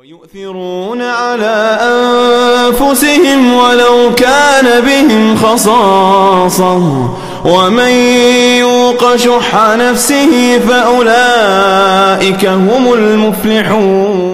ويؤثرون على أنفسهم ولو كان بهم خصاصة ومن يوق شح نفسه فأولئك هم المفلحون.